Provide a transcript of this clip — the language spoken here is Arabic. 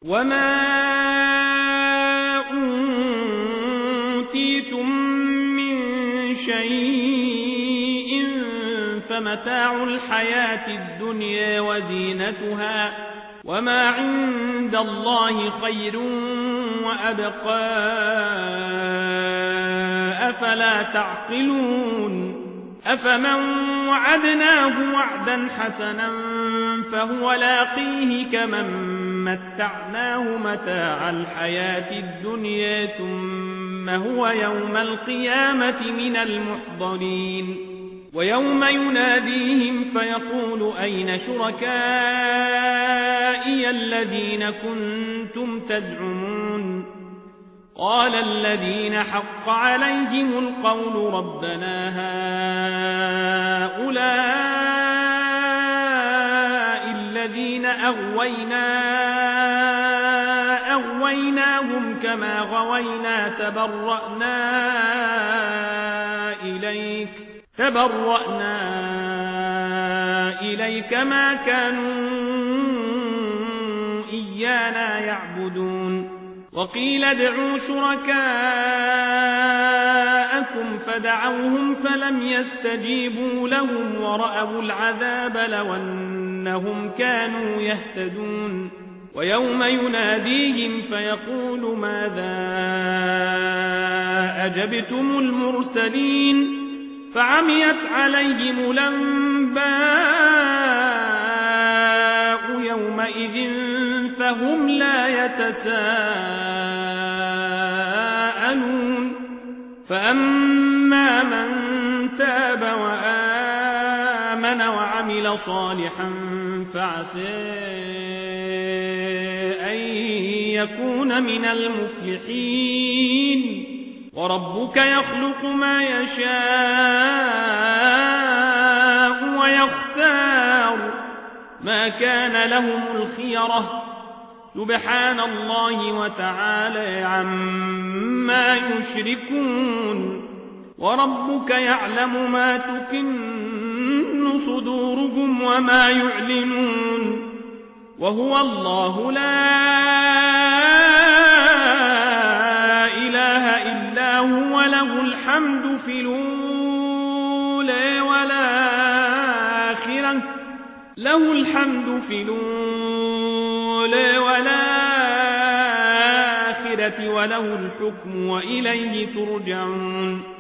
وما أوتيتم من شيء فمتاع الحياة الدنيا وزينتها وما عند الله خير وأبقى أفلا تعقلون أفمن وعدناه وعدا حسنا فهو لاقيه كمن متعناه متاع الحياة الدنيا ثم هو يوم القيامة من المحضرين ويوم يناديهم فيقول أين شركائي الذين كنتم تزعمون قال الذين حق عليهم القول ربنا هؤلاء الذين أغويناهم كما غوينا تبرأنا إليك ما كانوا إيانا يعبدون وقيل ادعوا شركاءكم فدعوهم فلم يستجيبوا لهم ورأوا العذاب لو أنهم كانوا يهتدون ويوم يناديهم فيقول ماذا أجبتم المرسلين فعميت عليهم الأنباء يومئذ فهم لا يتساءلون فأما من تاب وآمن وعمل صالحا فعسى أن يكون من المفلحين وربك يخلق ما يشاء ويختار ما كان لهم الخيرة سبحان الله وتعالى عما يشركون وربك يعلم ما تكن صدورهم وما يعلنون وهو الله لا إله إلا هو له الحمد في الأولى والآخرة له الحمد في الأولى والآخرة وله الحكم وإليه ترجعون